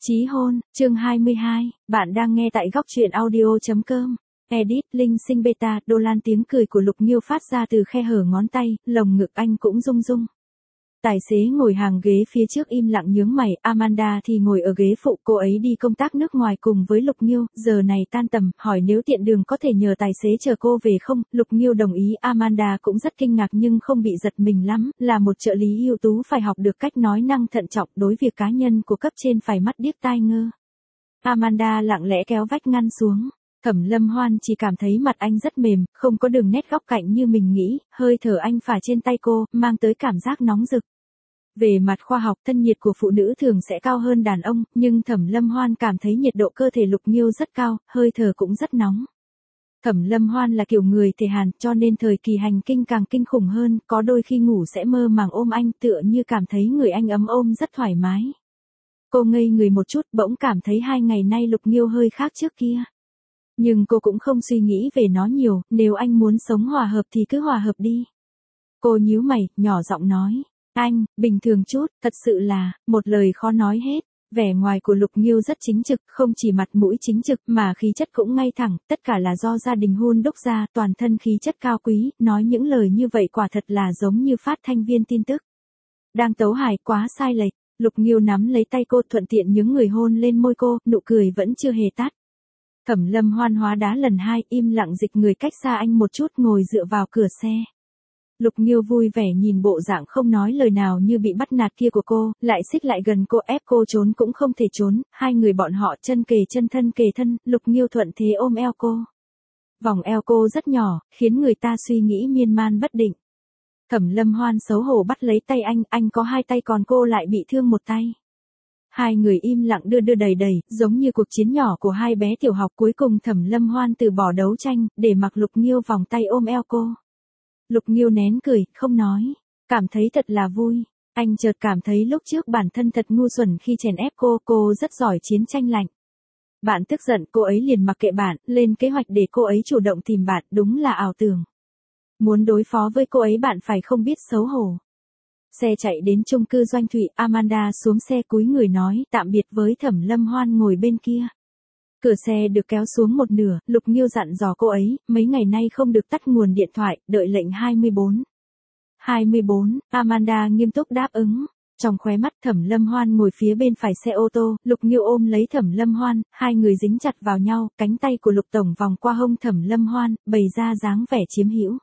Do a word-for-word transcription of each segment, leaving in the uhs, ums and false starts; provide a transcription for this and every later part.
Chí hôn, chương hai mươi hai, bạn đang nghe tại góc truyện audio.com. Edit, Linh sinh beta, Đô Lan tiếng cười của Lục Nghiêu phát ra từ khe hở ngón tay, lồng ngực anh cũng rung rung. Tài xế ngồi hàng ghế phía trước im lặng nhướng mày, Amanda thì ngồi ở ghế phụ, cô ấy đi công tác nước ngoài cùng với Lục Nghiêu, giờ này tan tầm, hỏi nếu tiện đường có thể nhờ tài xế chờ cô về không, Lục Nghiêu đồng ý. Amanda cũng rất kinh ngạc nhưng không bị giật mình lắm, là một trợ lý ưu tú phải học được cách nói năng thận trọng, đối việc cá nhân của cấp trên phải mắt điếc tai ngơ. Amanda lặng lẽ kéo vách ngăn xuống. Thẩm Lâm Hoan chỉ cảm thấy mặt anh rất mềm, không có đường nét góc cạnh như mình nghĩ, hơi thở anh phả trên tay cô, mang tới cảm giác nóng rực. Về mặt khoa học, thân nhiệt của phụ nữ thường sẽ cao hơn đàn ông, nhưng Thẩm Lâm Hoan cảm thấy nhiệt độ cơ thể Lục Nghiêu rất cao, hơi thở cũng rất nóng. Thẩm Lâm Hoan là kiểu người thể hàn, cho nên thời kỳ hành kinh càng kinh khủng hơn, có đôi khi ngủ sẽ mơ màng ôm anh, tựa như cảm thấy người anh ấm ôm rất thoải mái. Cô ngây người một chút, bỗng cảm thấy hai ngày nay Lục Nghiêu hơi khác trước kia. Nhưng cô cũng không suy nghĩ về nó nhiều, nếu anh muốn sống hòa hợp thì cứ hòa hợp đi. Cô nhíu mày, nhỏ giọng nói, anh, bình thường chút, thật sự là, một lời khó nói hết. Vẻ ngoài của Lục Nghiêu rất chính trực, không chỉ mặt mũi chính trực mà khí chất cũng ngay thẳng, tất cả là do gia đình hun đúc ra, toàn thân khí chất cao quý, nói những lời như vậy quả thật là giống như phát thanh viên tin tức. Đang tấu hài quá sai lệch, Lục Nghiêu nắm lấy tay cô thuận tiện nhướng người hôn lên môi cô, nụ cười vẫn chưa hề tắt. Thẩm Lâm Hoan hóa đá lần hai, im lặng dịch người cách xa anh một chút, ngồi dựa vào cửa xe. Lục Nghiêu vui vẻ nhìn bộ dạng không nói lời nào như bị bắt nạt kia của cô, lại xích lại gần cô, ép cô trốn cũng không thể trốn, hai người bọn họ chân kề chân thân kề thân, Lục Nghiêu thuận thế ôm eo cô. Vòng eo cô rất nhỏ, khiến người ta suy nghĩ miên man bất định. Thẩm Lâm Hoan xấu hổ bắt lấy tay anh, anh có hai tay còn cô lại bị thương một tay. Hai người im lặng đưa đưa đầy đầy, giống như cuộc chiến nhỏ của hai bé tiểu học. Cuối cùng Thẩm Lâm Hoan từ bỏ đấu tranh, để mặc Lục Nghiêu vòng tay ôm eo cô. Lục Nghiêu nén cười, không nói, cảm thấy thật là vui. Anh chợt cảm thấy lúc trước bản thân thật ngu xuẩn khi chèn ép cô, cô rất giỏi chiến tranh lạnh. Bạn tức giận, cô ấy liền mặc kệ bạn, lên kế hoạch để cô ấy chủ động tìm bạn, đúng là ảo tưởng. Muốn đối phó với cô ấy bạn phải không biết xấu hổ. Xe chạy đến chung cư Doanh Thụy, Amanda xuống xe cúi người nói tạm biệt với Thẩm Lâm Hoan ngồi bên kia. Cửa xe được kéo xuống một nửa, Lục Nghiêu dặn dò cô ấy, mấy ngày nay không được tắt nguồn điện thoại, đợi lệnh hai mươi bốn. hai mươi bốn, Amanda nghiêm túc đáp ứng. Trong khóe mắt Thẩm Lâm Hoan ngồi phía bên phải xe ô tô, Lục Nghiêu ôm lấy Thẩm Lâm Hoan, hai người dính chặt vào nhau, cánh tay của Lục Tổng vòng qua hông Thẩm Lâm Hoan, bày ra dáng vẻ chiếm hữu.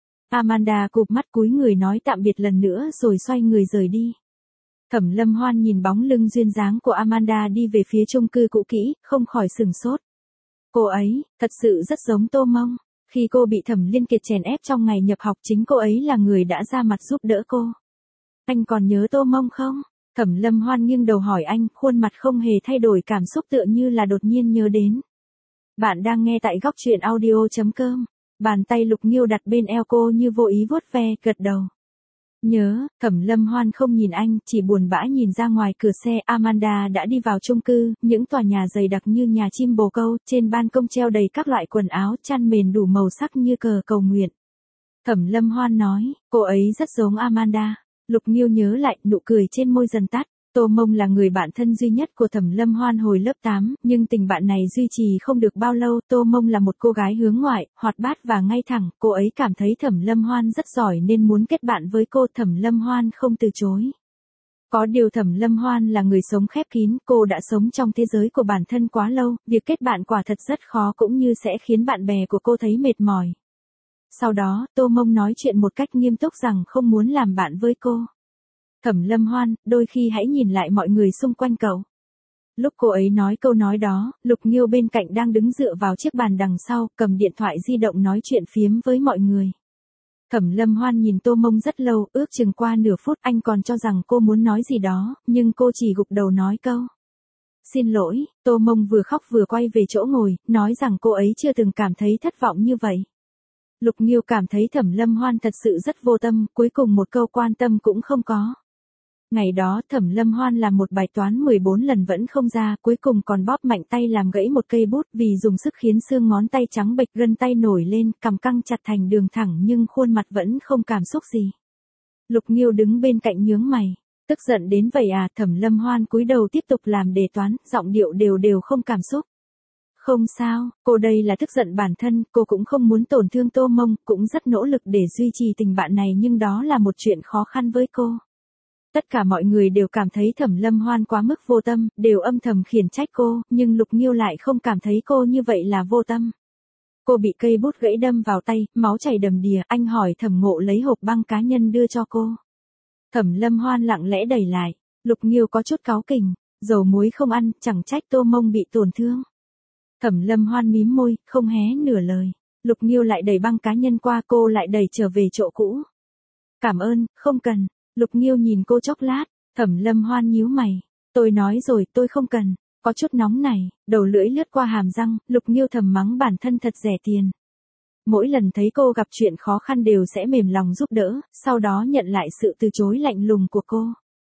Amanda cụp mắt cúi người nói tạm biệt lần nữa rồi xoay người rời đi. Thẩm Lâm Hoan nhìn bóng lưng duyên dáng của Amanda đi về phía chung cư cũ kỹ, không khỏi sửng sốt. Cô ấy, thật sự rất giống Tô Mông. Khi cô bị Thẩm Liên Kiệt chèn ép trong ngày nhập học chính cô ấy là người đã ra mặt giúp đỡ cô. Anh còn nhớ Tô Mông không? Thẩm Lâm Hoan nghiêng đầu hỏi anh, khuôn mặt không hề thay đổi, cảm xúc tựa như là đột nhiên nhớ đến. Bạn đang nghe tại góc truyện audio.com. Bàn tay Lục Nghiêu đặt bên eo cô như vô ý vuốt ve, gật đầu. Nhớ, Thẩm Lâm Hoan không nhìn anh, chỉ buồn bã nhìn ra ngoài cửa xe. Amanda đã đi vào chung cư, những tòa nhà dày đặc như nhà chim bồ câu, trên ban công treo đầy các loại quần áo, chăn mền đủ màu sắc như cờ cầu nguyện. Thẩm Lâm Hoan nói, cô ấy rất giống Amanda. Lục Nghiêu nhớ lại, nụ cười trên môi dần tắt. Tô Mông là người bạn thân duy nhất của Thẩm Lâm Hoan hồi lớp tám, nhưng tình bạn này duy trì không được bao lâu. Tô Mông là một cô gái hướng ngoại, hoạt bát và ngay thẳng, cô ấy cảm thấy Thẩm Lâm Hoan rất giỏi nên muốn kết bạn với cô. Thẩm Lâm Hoan không từ chối. Có điều Thẩm Lâm Hoan là người sống khép kín, cô đã sống trong thế giới của bản thân quá lâu, việc kết bạn quả thật rất khó cũng như sẽ khiến bạn bè của cô thấy mệt mỏi. Sau đó, Tô Mông nói chuyện một cách nghiêm túc rằng không muốn làm bạn với cô. Thẩm Lâm Hoan, đôi khi hãy nhìn lại mọi người xung quanh cậu. Lúc cô ấy nói câu nói đó, Lục Nghiêu bên cạnh đang đứng dựa vào chiếc bàn đằng sau, cầm điện thoại di động nói chuyện phiếm với mọi người. Thẩm Lâm Hoan nhìn Tô Mông rất lâu, ước chừng qua nửa phút, anh còn cho rằng cô muốn nói gì đó, nhưng cô chỉ gục đầu nói câu. Xin lỗi. Tô Mông vừa khóc vừa quay về chỗ ngồi, nói rằng cô ấy chưa từng cảm thấy thất vọng như vậy. Lục Nghiêu cảm thấy Thẩm Lâm Hoan thật sự rất vô tâm, cuối cùng một câu quan tâm cũng không có. Ngày đó Thẩm Lâm Hoan làm một bài toán mười bốn lần vẫn không ra, cuối cùng còn bóp mạnh tay làm gãy một cây bút, vì dùng sức khiến xương ngón tay trắng bệch, gân tay nổi lên, cằm căng chặt thành đường thẳng nhưng khuôn mặt vẫn không cảm xúc gì. Lục Nghiêu đứng bên cạnh nhướng mày. Tức giận đến vậy à? Thẩm Lâm Hoan cúi đầu tiếp tục làm đề toán, giọng điệu đều đều không cảm xúc. Không sao, cô đây là tức giận bản thân, cô cũng không muốn tổn thương Tô Mông, cũng rất nỗ lực để duy trì tình bạn này nhưng đó là một chuyện khó khăn với cô. Tất cả mọi người đều cảm thấy Thẩm Lâm Hoan quá mức vô tâm, đều âm thầm khiển trách cô, nhưng Lục Nghiêu lại không cảm thấy cô như vậy là vô tâm. Cô bị cây bút gãy đâm vào tay, máu chảy đầm đìa, anh hỏi Thẩm Ngộ lấy hộp băng cá nhân đưa cho cô. Thẩm Lâm Hoan lặng lẽ đẩy lại, Lục Nghiêu có chút cáu kỉnh, dầu muối không ăn, chẳng trách Tô Mông bị tổn thương. Thẩm Lâm Hoan mím môi, không hé nửa lời. Lục Nghiêu lại đẩy băng cá nhân qua, cô lại đẩy trở về chỗ cũ. Cảm ơn, không cần. Lục Nghiêu nhìn cô chốc lát, Thẩm Lâm Hoan nhíu mày. Tôi nói rồi, tôi không cần. Có chút nóng này, đầu lưỡi lướt qua hàm răng, Lục Nghiêu thầm mắng bản thân thật rẻ tiền. Mỗi lần thấy cô gặp chuyện khó khăn đều sẽ mềm lòng giúp đỡ, sau đó nhận lại sự từ chối lạnh lùng của cô.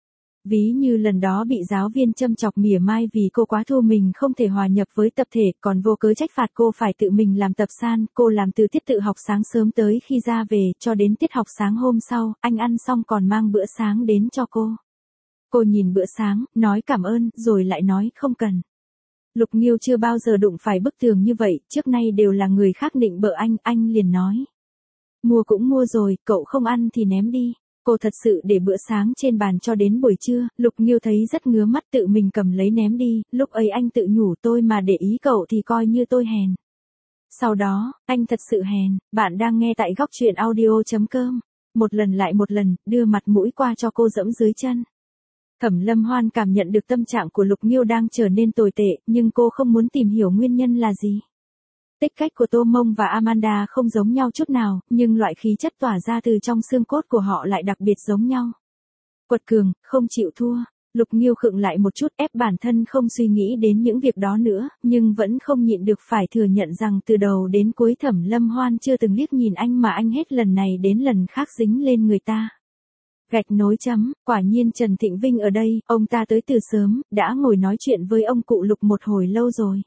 Ví như lần đó bị giáo viên châm chọc mỉa mai vì cô quá thu mình không thể hòa nhập với tập thể, còn vô cớ trách phạt cô phải tự mình làm tập san, cô làm từ tiết tự học sáng sớm tới khi ra về, cho đến tiết học sáng hôm sau, anh ăn xong còn mang bữa sáng đến cho cô. Cô nhìn bữa sáng, nói cảm ơn, rồi lại nói không cần. Lục Nghiêu chưa bao giờ đụng phải bức tường như vậy, trước nay đều là người khác nịnh bợ anh, anh liền nói. Mua cũng mua rồi, cậu không ăn thì ném đi. Cô thật sự để bữa sáng trên bàn cho đến buổi trưa, Lục Nghiêu thấy rất ngứa mắt tự mình cầm lấy ném đi, lúc ấy anh tự nhủ tôi mà để ý cậu thì coi như tôi hèn. Sau đó, anh thật sự hèn, bạn đang nghe tại góc truyện audio chấm com. Một lần lại một lần, đưa mặt mũi qua cho cô dẫm dưới chân. Thẩm Lâm Hoan cảm nhận được tâm trạng của Lục Nghiêu đang trở nên tồi tệ, nhưng cô không muốn tìm hiểu nguyên nhân là gì. Tích cách của Tô Mông và Amanda không giống nhau chút nào, nhưng loại khí chất tỏa ra từ trong xương cốt của họ lại đặc biệt giống nhau. Quật cường, không chịu thua. Lục Nghiêu khựng lại một chút, ép bản thân không suy nghĩ đến những việc đó nữa, nhưng vẫn không nhịn được phải thừa nhận rằng từ đầu đến cuối Thẩm Lâm Hoan chưa từng liếc nhìn anh mà anh hết lần này đến lần khác dính lên người ta. Gạch nối chấm, quả nhiên Trần Thịnh Vinh ở đây, ông ta tới từ sớm, đã ngồi nói chuyện với ông cụ Lục một hồi lâu rồi.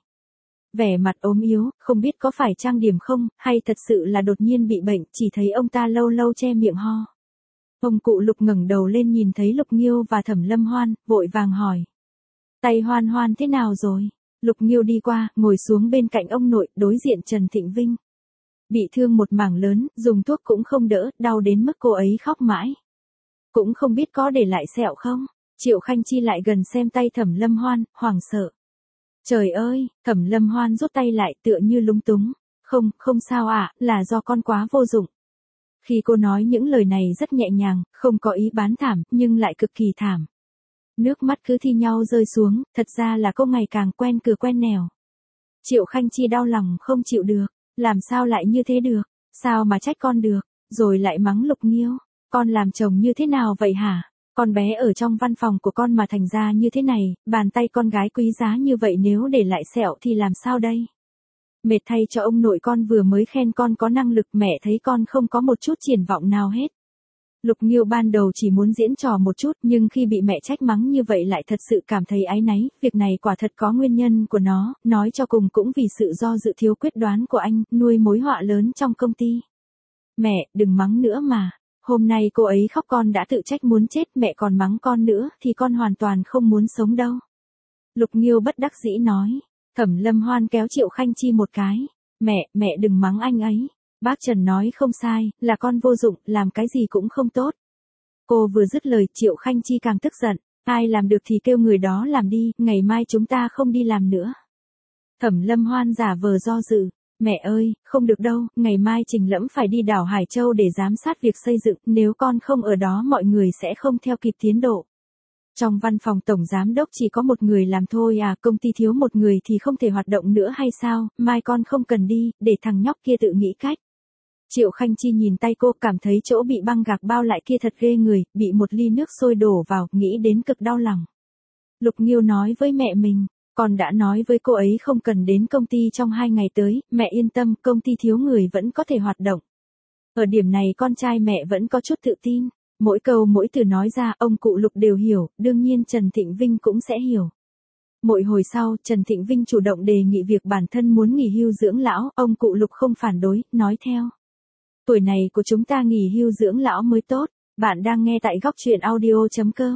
Vẻ mặt ốm yếu, không biết có phải trang điểm không, hay thật sự là đột nhiên bị bệnh, chỉ thấy ông ta lâu lâu che miệng ho. Ông cụ Lục ngẩng đầu lên nhìn thấy Lục Nghiêu và Thẩm Lâm Hoan, vội vàng hỏi. Tay Hoan Hoan thế nào rồi? Lục Nghiêu đi qua, ngồi xuống bên cạnh ông nội, đối diện Trần Thịnh Vinh. Bị thương một mảng lớn, dùng thuốc cũng không đỡ, đau đến mức cô ấy khóc mãi. Cũng không biết có để lại sẹo không? Triệu Khanh Chi lại gần xem tay Thẩm Lâm Hoan, hoảng sợ. Trời ơi, Thẩm Lâm Hoan rút tay lại tựa như lúng túng. Không, không sao ạ, à, là do con quá vô dụng. Khi cô nói những lời này rất nhẹ nhàng, không có ý bán thảm, nhưng lại cực kỳ thảm. Nước mắt cứ thi nhau rơi xuống, thật ra là cô ngày càng quen cửa quen nẻo. Triệu Khanh Chi đau lòng không chịu được, làm sao lại như thế được, sao mà trách con được, rồi lại mắng Lục Nghiêu. Con làm chồng như thế nào vậy hả? Con bé ở trong văn phòng của con mà thành ra như thế này, bàn tay con gái quý giá như vậy nếu để lại sẹo thì làm sao đây? Mệt thay cho ông nội con vừa mới khen con có năng lực, mẹ thấy con không có một chút triển vọng nào hết. Lục Nghiêu ban đầu chỉ muốn diễn trò một chút, nhưng khi bị mẹ trách mắng như vậy lại thật sự cảm thấy áy náy, việc này quả thật có nguyên nhân của nó, nói cho cùng cũng vì sự do dự thiếu quyết đoán của anh, nuôi mối họa lớn trong công ty. Mẹ, đừng mắng nữa mà. Hôm nay cô ấy khóc con đã tự trách muốn chết, mẹ còn mắng con nữa thì con hoàn toàn không muốn sống đâu. Lục Nghiêu bất đắc dĩ nói. Thẩm Lâm Hoan kéo Triệu Khanh Chi một cái. Mẹ, mẹ đừng mắng anh ấy. Bác Trần nói không sai, là con vô dụng, làm cái gì cũng không tốt. Cô vừa dứt lời, Triệu Khanh Chi càng tức giận. Ai làm được thì kêu người đó làm đi, ngày mai chúng ta không đi làm nữa. Thẩm Lâm Hoan giả vờ do dự. Mẹ ơi, không được đâu, ngày mai Trình Lẫm phải đi đảo Hải Châu để giám sát việc xây dựng, nếu con không ở đó mọi người sẽ không theo kịp tiến độ. Trong văn phòng tổng giám đốc chỉ có một người làm thôi à, công ty thiếu một người thì không thể hoạt động nữa hay sao, mai con không cần đi, để thằng nhóc kia tự nghĩ cách. Triệu Khanh Chi nhìn tay cô, cảm thấy chỗ bị băng gạc bao lại kia thật ghê người, bị một ly nước sôi đổ vào, nghĩ đến cực đau lòng. Lục Nghiêu nói với mẹ mình. Con đã nói với cô ấy không cần đến công ty trong hai ngày tới, mẹ yên tâm, công ty thiếu người vẫn có thể hoạt động. Ở điểm này con trai mẹ vẫn có chút tự tin. Mỗi câu mỗi từ nói ra, ông cụ Lục đều hiểu, đương nhiên Trần Thịnh Vinh cũng sẽ hiểu. Mỗi hồi sau, Trần Thịnh Vinh chủ động đề nghị việc bản thân muốn nghỉ hưu dưỡng lão, ông cụ Lục không phản đối, nói theo. Tuổi này của chúng ta nghỉ hưu dưỡng lão mới tốt, bạn đang nghe tại góc truyện audio chấm com.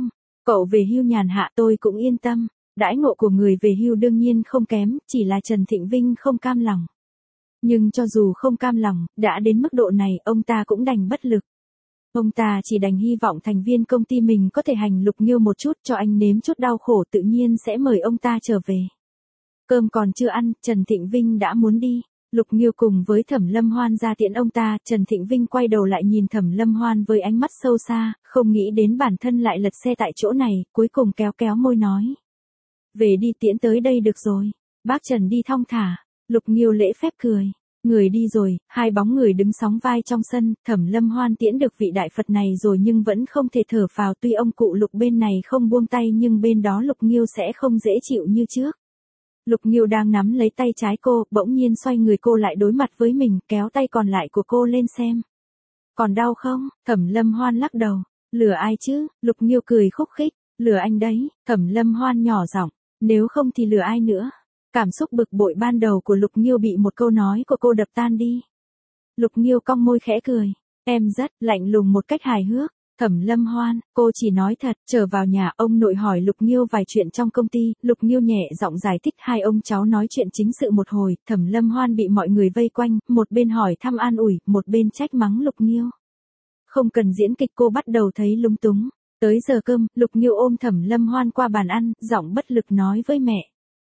Cậu về hưu nhàn hạ tôi cũng yên tâm, đãi ngộ của người về hưu đương nhiên không kém, chỉ là Trần Thịnh Vinh không cam lòng. Nhưng cho dù không cam lòng, đã đến mức độ này ông ta cũng đành bất lực. Ông ta chỉ đành hy vọng thành viên công ty mình có thể hành Lục Nghiêu một chút cho anh nếm chút đau khổ, tự nhiên sẽ mời ông ta trở về. Cơm còn chưa ăn, Trần Thịnh Vinh đã muốn đi. Lục Nghiêu cùng với Thẩm Lâm Hoan ra tiễn ông ta, Trần Thịnh Vinh quay đầu lại nhìn Thẩm Lâm Hoan với ánh mắt sâu xa, không nghĩ đến bản thân lại lật xe tại chỗ này, cuối cùng kéo kéo môi nói. Về đi, tiễn tới đây được rồi. Bác Trần đi thong thả. Lục Nghiêu lễ phép cười. Người đi rồi, hai bóng người đứng sóng vai trong sân, Thẩm Lâm Hoan tiễn được vị đại Phật này rồi nhưng vẫn không thể thở phào, tuy ông cụ Lục bên này không buông tay nhưng bên đó Lục Nghiêu sẽ không dễ chịu như trước. Lục Nghiêu đang nắm lấy tay trái cô, bỗng nhiên xoay người cô lại đối mặt với mình, kéo tay còn lại của cô lên xem. Còn đau không? Thẩm Lâm Hoan lắc đầu. Lừa ai chứ? Lục Nghiêu cười khúc khích. Lừa anh đấy. Thẩm Lâm Hoan nhỏ giọng. Nếu không thì lừa ai nữa? Cảm xúc bực bội ban đầu của Lục Nghiêu bị một câu nói của cô đập tan đi. Lục Nghiêu cong môi khẽ cười. Em rất lạnh lùng một cách hài hước. Thẩm Lâm Hoan, cô chỉ nói thật. Trở vào nhà, ông nội hỏi Lục Nghiêu vài chuyện trong công ty, Lục Nghiêu nhẹ giọng giải thích, hai ông cháu nói chuyện chính sự một hồi, Thẩm Lâm Hoan bị mọi người vây quanh, một bên hỏi thăm an ủi, một bên trách mắng Lục Nghiêu. Không cần diễn kịch, cô bắt đầu thấy lung túng. Tới giờ cơm, Lục Nghiêu ôm Thẩm Lâm Hoan qua bàn ăn, giọng bất lực nói với mẹ.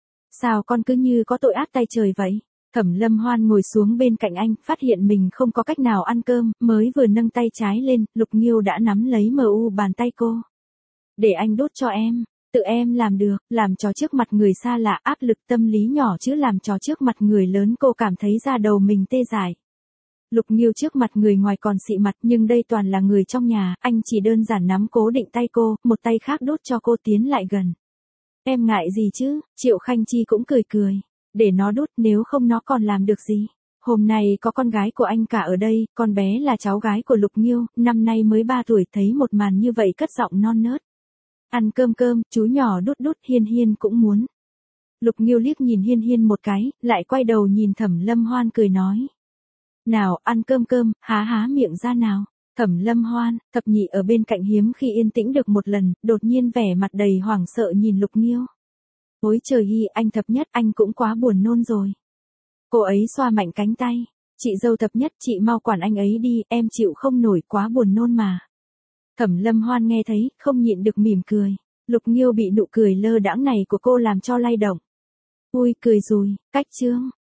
Sao con cứ như có tội ác tay trời vậy? Thẩm Lâm Hoan ngồi xuống bên cạnh anh, phát hiện mình không có cách nào ăn cơm, mới vừa nâng tay trái lên, Lục Nghiêu đã nắm lấy mờ u bàn tay cô. Để anh đốt cho em, tự em làm được, làm trò trước mặt người xa lạ, áp lực tâm lý nhỏ chứ làm trò trước mặt người lớn cô cảm thấy da đầu mình tê dại. Lục Nghiêu trước mặt người ngoài còn xị mặt nhưng đây toàn là người trong nhà, anh chỉ đơn giản nắm cố định tay cô, một tay khác đốt cho cô tiến lại gần. Em ngại gì chứ? Triệu Khanh Chi cũng cười cười. Để nó đốt, nếu không nó còn làm được gì. Hôm nay có con gái của anh cả ở đây, con bé là cháu gái của Lục Nghiêu, năm nay mới ba tuổi, thấy một màn như vậy cất giọng non nớt. Ăn cơm cơm, chú nhỏ đút đút, Hiên Hiên cũng muốn. Lục Nghiêu liếc nhìn Hiên Hiên một cái, lại quay đầu nhìn Thẩm Lâm Hoan cười nói. Nào, ăn cơm cơm, há há miệng ra nào. Thẩm Lâm Hoan, thập nhị ở bên cạnh hiếm khi yên tĩnh được một lần, đột nhiên vẻ mặt đầy hoảng sợ nhìn Lục Nghiêu. Ôi trời Hi, anh thập nhất, anh cũng quá buồn nôn rồi. Cô ấy xoa mạnh cánh tay. Chị dâu thập nhất, chị mau quản anh ấy đi, em chịu không nổi, quá buồn nôn mà. Thẩm Lâm Hoan nghe thấy, không nhịn được mỉm cười. Lục Nghiêu bị nụ cười lơ đãng này của cô làm cho lay động. Ui, cười rồi, cách chương.